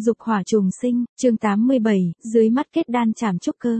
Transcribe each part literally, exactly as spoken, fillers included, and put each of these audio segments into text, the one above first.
Dục hỏa trùng sinh, chương tám mươi bảy, dưới mắt kết đan chảm trúc cơ.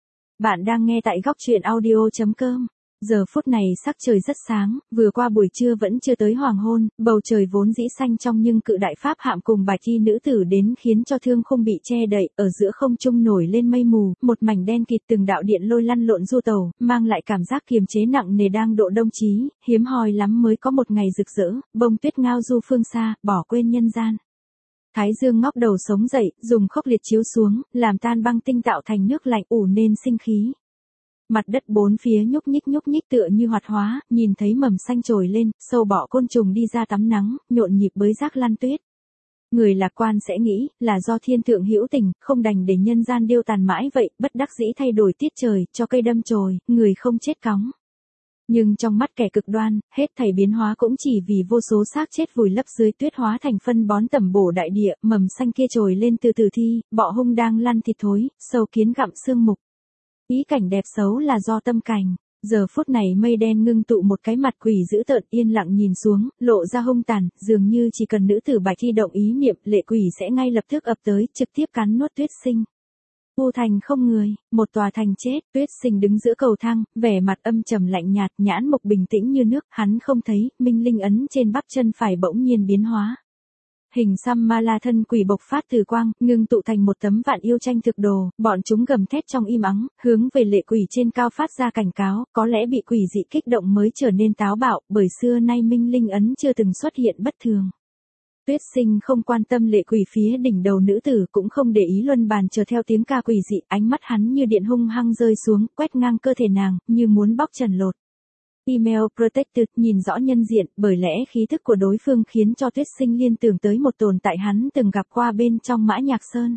Bạn đang nghe tại góc truyện audio chấm com. Giờ phút này sắc trời rất sáng, vừa qua buổi trưa vẫn chưa tới hoàng hôn, bầu trời vốn dĩ xanh trong nhưng cự đại pháp hạm cùng bạch y nữ tử đến khiến cho thương khung bị che đậy, ở giữa không trung nổi lên mây mù, một mảnh đen kịt từng đạo điện lôi lăn lộn du tàu, mang lại cảm giác kiềm chế nặng nề đang độ đông chí, hiếm hoi lắm mới có một ngày rực rỡ, bông tuyết ngao du phương xa, bỏ quên nhân gian. Thái dương ngóc đầu sống dậy, dùng khốc liệt chiếu xuống, làm tan băng tinh tạo thành nước lạnh ủ nên sinh khí. Mặt đất bốn phía nhúc nhích nhúc nhích tựa như hoạt hóa, nhìn thấy mầm xanh trồi lên, sâu bọ côn trùng đi ra tắm nắng, nhộn nhịp bới rác lăn tuyết. Người lạc quan sẽ nghĩ, là do thiên thượng hữu tình, không đành để nhân gian điêu tàn mãi vậy, bất đắc dĩ thay đổi tiết trời, cho cây đâm chồi, người không chết cóng. Nhưng trong mắt kẻ cực đoan, hết thảy biến hóa cũng chỉ vì vô số xác chết vùi lấp dưới tuyết hóa thành phân bón tẩm bổ đại địa, mầm xanh kia trồi lên từ từ thi, bọ hung đang lăn thịt thối, sâu kiến gặm xương mục. Ý cảnh đẹp xấu là do tâm cảnh. Giờ phút này mây đen ngưng tụ một cái mặt quỷ dữ tợn yên lặng nhìn xuống, lộ ra hung tàn, dường như chỉ cần nữ tử bạch thi động ý niệm, lệ quỷ sẽ ngay lập tức ập tới, trực tiếp cắn nuốt Tuyết Sinh. U thành không người, một tòa thành chết, Tuyết Sinh đứng giữa cầu thang, vẻ mặt âm trầm lạnh nhạt, nhãn mục bình tĩnh như nước, hắn không thấy, minh linh ấn trên bắp chân phải bỗng nhiên biến hóa. Hình xăm ma la thân quỷ bộc phát từ quang, ngưng tụ thành một tấm vạn yêu tranh thực đồ, bọn chúng gầm thét trong im ắng, hướng về lệ quỷ trên cao phát ra cảnh cáo, có lẽ bị quỷ dị kích động mới trở nên táo bạo, bởi xưa nay minh linh ấn chưa từng xuất hiện bất thường. Tuyết Sinh không quan tâm lệ quỷ phía đỉnh đầu nữ tử, cũng không để ý luân bàn chờ theo tiếng ca quỷ dị, ánh mắt hắn như điện hung hăng rơi xuống, quét ngang cơ thể nàng, như muốn bóc trần lột. Email Protected nhìn rõ nhân diện, bởi lẽ khí thức của đối phương khiến cho Tuyết Sinh liên tưởng tới một tồn tại hắn từng gặp qua bên trong Mã Nhạc Sơn.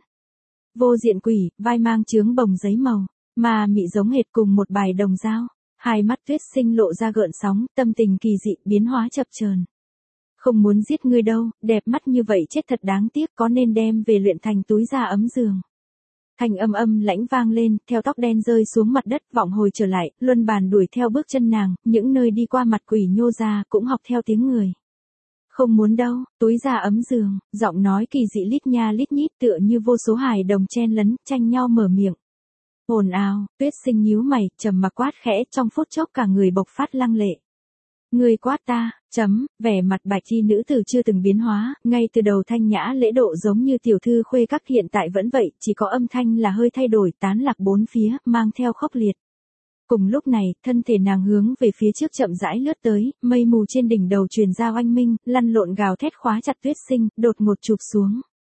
Vô diện quỷ, vai mang chướng bồng giấy màu, mà mị giống hệt cùng một bài đồng dao. Hai mắt Tuyết Sinh lộ ra gợn sóng, tâm tình kỳ dị, biến hóa chập chờn. Không muốn giết ngươi đâu, đẹp mắt như vậy chết thật đáng tiếc, có nên đem về luyện thành túi da ấm giường. Thành âm âm lãnh vang lên, theo tóc đen rơi xuống mặt đất, vọng hồi trở lại, luân bàn đuổi theo bước chân nàng, những nơi đi qua mặt quỷ nhô ra, cũng học theo tiếng người. Không muốn đâu, túi da ấm giường, giọng nói kỳ dị lít nha lít nhít tựa như vô số hài đồng chen lấn, tranh nhau mở miệng. Ồn ào, Tuyết Sinh nhíu mày, trầm mặc quát khẽ, trong phút chốc cả người bộc phát lăng lệ. Người quát ta, chấm, vẻ mặt bạch y nữ tử chưa từng biến hóa, ngay từ đầu thanh nhã lễ độ giống như tiểu thư khuê các hiện tại vẫn vậy, chỉ có âm thanh là hơi thay đổi, tán lạc bốn phía, mang theo khốc liệt. Cùng lúc này, thân thể nàng hướng về phía trước chậm rãi lướt tới, mây mù trên đỉnh đầu truyền ra oanh minh, lăn lộn gào thét khóa chặt Tuyết Sinh, đột ngột chụp xuống.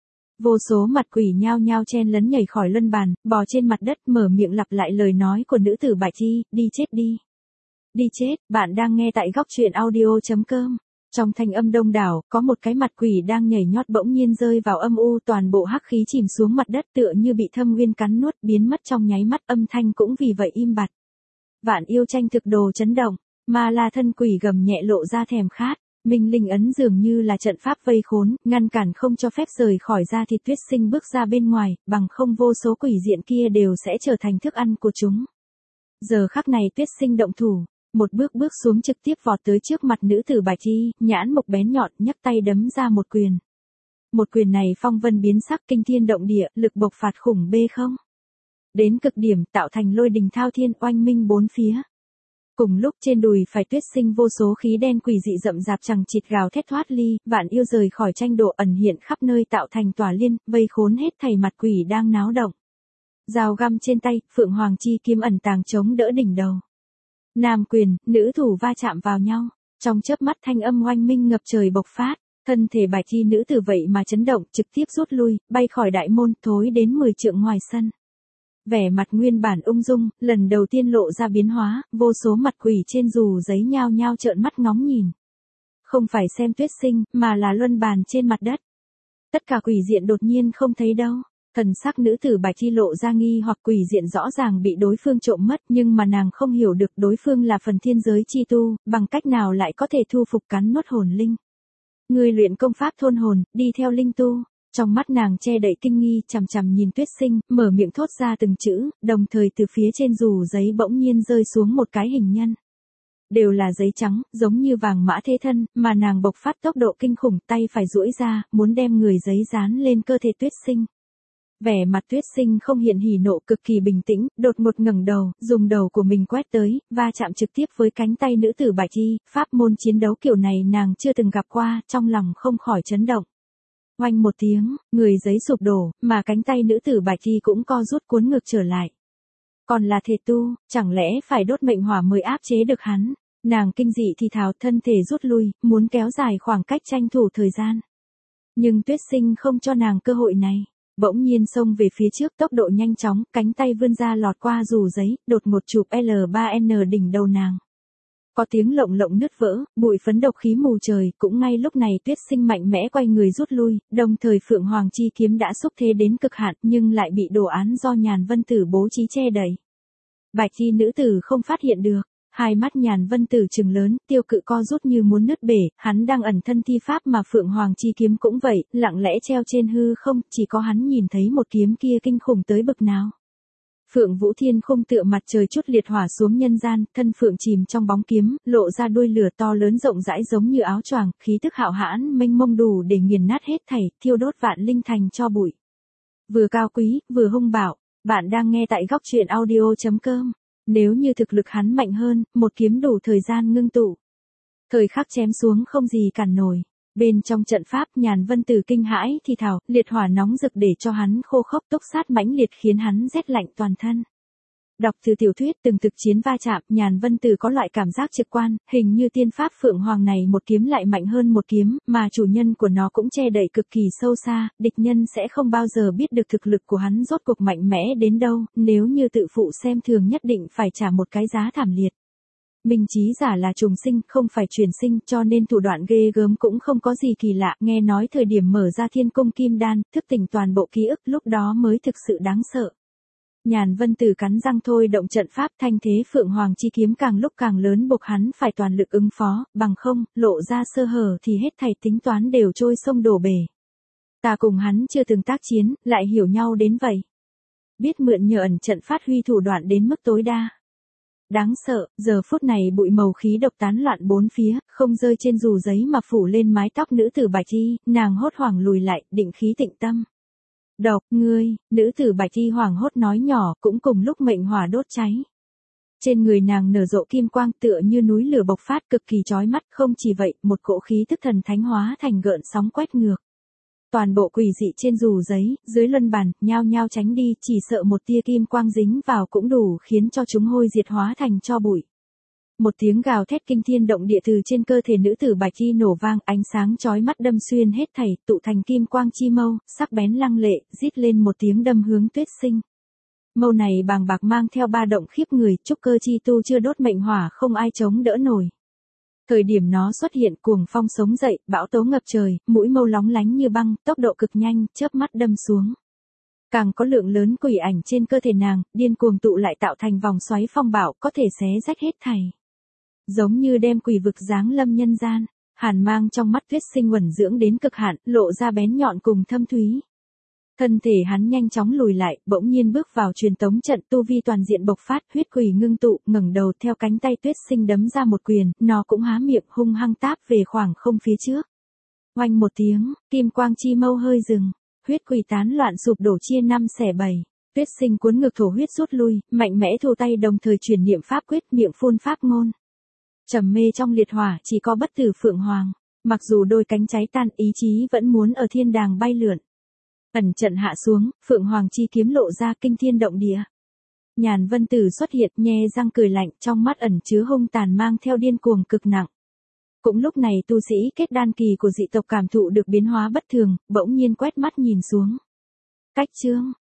Vô số mặt quỷ nhao nhao chen lấn nhảy khỏi luân bàn, bò trên mặt đất mở miệng lặp lại lời nói của nữ tử bạch y, đi chết đi. Đi chết, bạn đang nghe tại góc truyện audio chấm com. Trong thanh âm đông đảo, có một cái mặt quỷ đang nhảy nhót bỗng nhiên rơi vào âm u, toàn bộ hắc khí chìm xuống mặt đất tựa như bị thâm nguyên cắn nuốt, biến mất trong nháy mắt, âm thanh cũng vì vậy im bặt. Vạn yêu tranh thực đồ chấn động, ma la thân quỷ gầm nhẹ lộ ra thèm khát, minh linh ấn dường như là trận pháp vây khốn, ngăn cản không cho phép rời khỏi ra thì Tuyết Sinh bước ra bên ngoài, bằng không vô số quỷ diện kia đều sẽ trở thành thức ăn của chúng. Giờ khắc này Tuyết Sinh động thủ. Một bước bước xuống trực tiếp vọt tới trước mặt nữ tử bạch y, nhãn mục bén nhọn, nhấc tay đấm ra một quyền. Một quyền này phong vân biến sắc, kinh thiên động địa, lực bộc phạt khủng bê không. Đến cực điểm, tạo thành lôi đình thao thiên, oanh minh bốn phía. Cùng lúc trên đùi phải Tuyết Sinh vô số khí đen quỷ dị rậm rạp chằng chịt gào thét thoát ly, vạn yêu rời khỏi tranh độ ẩn hiện khắp nơi tạo thành tòa liên, vây khốn hết thảy mặt quỷ đang náo động. Dao găm trên tay, phượng hoàng chi kiếm ẩn tàng chống đỡ đỉnh đầu. Nam quyền, nữ thủ va chạm vào nhau, trong chớp mắt thanh âm oanh minh ngập trời bộc phát, thân thể bạch y nữ tử vậy mà chấn động, trực tiếp rút lui, bay khỏi đại môn, thối đến mười trượng ngoài sân. Vẻ mặt nguyên bản ung dung, lần đầu tiên lộ ra biến hóa, vô số mặt quỷ trên dù giấy nhao nhao trợn mắt ngóng nhìn. Không phải xem Tuyết Sinh, mà là luân bàn trên mặt đất. Tất cả quỷ diện đột nhiên không thấy đâu. Thần sắc nữ tử bạch y lộ ra nghi hoặc quỷ diện rõ ràng bị đối phương trộm mất, nhưng mà nàng không hiểu được đối phương là phần thiên giới chi tu, bằng cách nào lại có thể thu phục cắn nuốt hồn linh. Người luyện công pháp thôn hồn, đi theo linh tu. Trong mắt nàng che đậy kinh nghi, chằm chằm nhìn Tuyết Sinh, mở miệng thốt ra từng chữ, đồng thời từ phía trên dù giấy bỗng nhiên rơi xuống một cái hình nhân. đều là giấy trắng, giống như vàng mã thế thân, mà nàng bộc phát tốc độ kinh khủng, tay phải duỗi ra, muốn đem người giấy dán lên cơ thể Tuyết Sinh. Vẻ mặt Tuyết Sinh không hiện hỉ nộ, cực kỳ bình tĩnh, đột ngột ngẩng đầu, dùng đầu của mình quét tới, va chạm trực tiếp với cánh tay nữ tử Bạch Y, pháp môn chiến đấu kiểu này nàng chưa từng gặp qua, trong lòng không khỏi chấn động. Oanh một tiếng, người giấy sụp đổ, mà cánh tay nữ tử Bạch Y cũng co rút cuốn ngược trở lại. Còn là thể tu, chẳng lẽ phải đốt mệnh hỏa mới áp chế được hắn? Nàng kinh dị thì thào, thân thể rút lui, muốn kéo dài khoảng cách tranh thủ thời gian. Nhưng Tuyết Sinh không cho nàng cơ hội này. Bỗng nhiên xông về phía trước, tốc độ nhanh chóng, cánh tay vươn ra lọt qua dù giấy, đột ngột chụp L ba N đỉnh đầu nàng. Có tiếng lộng lộng nứt vỡ, bụi phấn độc khí mù trời, cũng ngay lúc này Tuyết Sinh mạnh mẽ quay người rút lui, đồng thời Phượng Hoàng chi kiếm đã xúc thế đến cực hạn, nhưng lại bị đồ án do Nhàn Vân Tử bố trí che đậy. Bạch y nữ tử không phát hiện được, hai mắt Nhàn Vân Tử trừng lớn, tiêu cự co rút như muốn nứt bể, hắn đang ẩn thân thi pháp mà Phượng Hoàng chi kiếm cũng vậy, lặng lẽ treo trên hư không, chỉ có hắn nhìn thấy một kiếm kia kinh khủng tới bực nào. Phượng Vũ Thiên không tựa mặt trời chút liệt hỏa xuống nhân gian, thân phượng chìm trong bóng kiếm, lộ ra đuôi lửa to lớn rộng rãi giống như áo choàng, khí tức hạo hãn mênh mông đủ để nghiền nát hết thảy, thiêu đốt vạn linh thành cho bụi. Vừa cao quý, vừa hung bạo, bạn đang nghe tại góc truyện audio chấm com. Nếu như thực lực hắn mạnh hơn, một kiếm đủ thời gian ngưng tụ. Thời khắc chém xuống không gì cản nổi. Bên trong trận pháp Nhàn Vân Tử kinh hãi thì thào, liệt hỏa nóng rực để cho hắn khô khốc, túc sát mãnh liệt khiến hắn rét lạnh toàn thân. Đọc từ tiểu thuyết từng thực chiến va chạm, Nhàn Vân Tử có loại cảm giác trực quan, hình như tiên pháp Phượng Hoàng này một kiếm lại mạnh hơn một kiếm, mà chủ nhân của nó cũng che đậy cực kỳ sâu xa, địch nhân sẽ không bao giờ biết được thực lực của hắn rốt cuộc mạnh mẽ đến đâu, nếu như tự phụ xem thường nhất định phải trả một cái giá thảm liệt. Minh trí giả là trùng sinh, không phải truyền sinh, cho nên thủ đoạn ghê gớm cũng không có gì kỳ lạ, nghe nói thời điểm mở ra thiên cung kim đan, thức tỉnh toàn bộ ký ức, lúc đó mới thực sự đáng sợ. Nhàn Vân Tử cắn răng thôi động trận pháp, thanh thế Phượng Hoàng chi kiếm càng lúc càng lớn, buộc hắn phải toàn lực ứng phó, bằng không, lộ ra sơ hở thì hết thảy tính toán đều trôi sông đổ bể. Ta cùng hắn chưa từng tác chiến, lại hiểu nhau đến vậy. Biết mượn nhờ ẩn trận phát huy thủ đoạn đến mức tối đa. Đáng sợ, giờ phút này bụi màu khí độc tán loạn bốn phía, không rơi trên dù giấy mà phủ lên mái tóc nữ tử Bạch Y, nàng hốt hoảng lùi lại, định khí tịnh tâm. Độc, ngươi, nữ tử Bạch Y hoảng hốt nói nhỏ, cũng cùng lúc mệnh hỏa đốt cháy. Trên người nàng nở rộ kim quang tựa như núi lửa bộc phát cực kỳ chói mắt, không chỉ vậy, một cỗ khí tức thần thánh hóa thành gợn sóng quét ngược. Toàn bộ quỷ dị trên dù giấy, dưới luân bàn, nhao nhao tránh đi, chỉ sợ một tia kim quang dính vào cũng đủ khiến cho chúng hôi diệt hóa thành tro bụi. Một tiếng gào thét kinh thiên động địa từ trên cơ thể nữ tử Bạch Y nổ vang, ánh sáng chói mắt đâm xuyên hết thảy, tụ thành kim quang chi mâu, sắc bén lăng lệ, rít lên một tiếng đâm hướng Tuyết Sinh. Mâu này bàng bạc mang theo ba động khiếp người, trúc cơ chi tu chưa đốt mệnh hỏa không ai chống đỡ nổi. Thời điểm nó xuất hiện, cuồng phong sống dậy, bão tố ngập trời, mũi mâu lóng lánh như băng, tốc độ cực nhanh, chớp mắt đâm xuống. Càng có lượng lớn quỷ ảnh trên cơ thể nàng, điên cuồng tụ lại tạo thành vòng xoáy phong bạo, có thể xé rách hết thảy. Giống như đem quỷ vực giáng lâm nhân gian, hàn mang trong mắt Tuyết Sinh uẩn dưỡng đến cực hạn, lộ ra bén nhọn cùng thâm thúy. Thân thể hắn nhanh chóng lùi lại, bỗng nhiên bước vào truyền tống trận, tu vi toàn diện bộc phát, huyết quỷ ngưng tụ, ngẩng đầu theo cánh tay Tuyết Sinh đấm ra một quyền, nó cũng há miệng hung hăng táp về khoảng không phía trước. Oanh một tiếng, kim quang chi mâu hơi dừng, huyết quỷ tán loạn sụp đổ chia năm xẻ bảy. Tuyết Sinh cuốn ngược thổ huyết rút lui, mạnh mẽ thu tay đồng thời truyền niệm pháp quyết, miệng phun pháp ngôn. Trầm mê trong liệt hỏa, chỉ có bất tử Phượng Hoàng, mặc dù đôi cánh cháy tan, ý chí vẫn muốn ở thiên đàng bay lượn. Ẩn trận hạ xuống, Phượng Hoàng chi kiếm lộ ra kinh thiên động địa. Nhàn Vân Tử xuất hiện, nhe răng cười lạnh, trong mắt ẩn chứa hung tàn mang theo điên cuồng cực nặng. Cũng lúc này tu sĩ kết đan kỳ của dị tộc cảm thụ được biến hóa bất thường, bỗng nhiên quét mắt nhìn xuống. Cách chương,